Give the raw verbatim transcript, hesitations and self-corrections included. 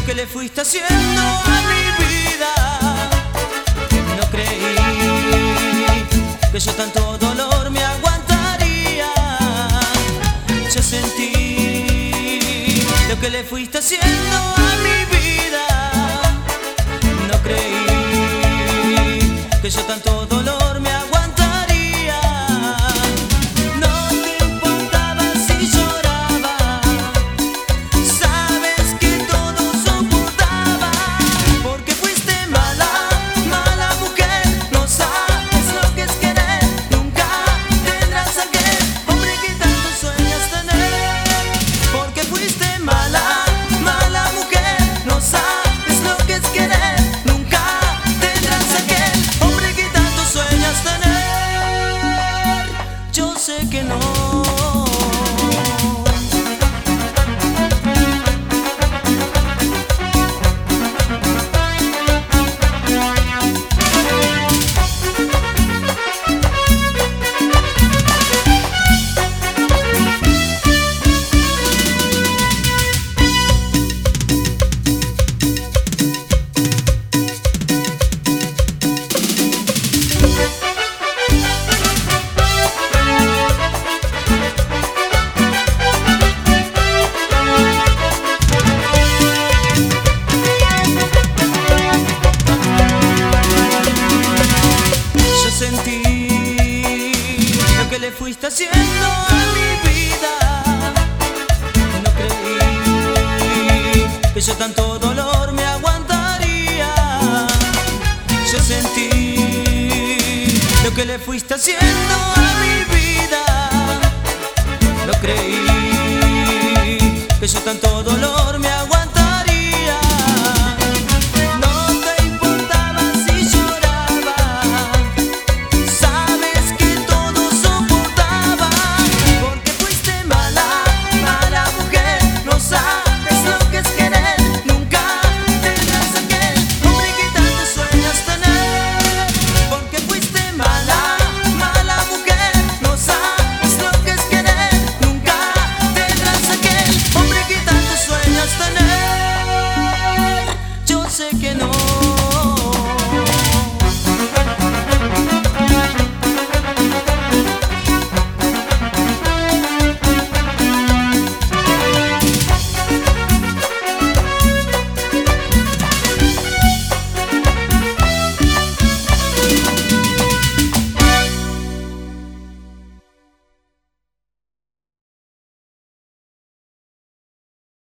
lo que le fuiste haciendo a mi vida. No creí que yo tanto dolor me aguantaría. Yo sentí lo que le fuiste haciendo a mi vida. No creí que yo tanto dolor me aguantaría. No te importaba si lloraba, sabes que todo soportaba, porque fuiste mala, mala mujer. No sabes lo que es querer, nunca tendrás a aquel hombre que tanto sueñas tener. Porque fuiste mala, mala mujer. No sabes lo que es querer, nunca tendrás a aquel hombre que tanto sueñas tener. Yo sé que no. Sentí lo que le fuiste haciendo a mi vida. No creí que yo tanto dolor me aguantaría. Yo sentí lo que le fuiste haciendo a mi vida. No creí que yo tanto dolor me aguantaría.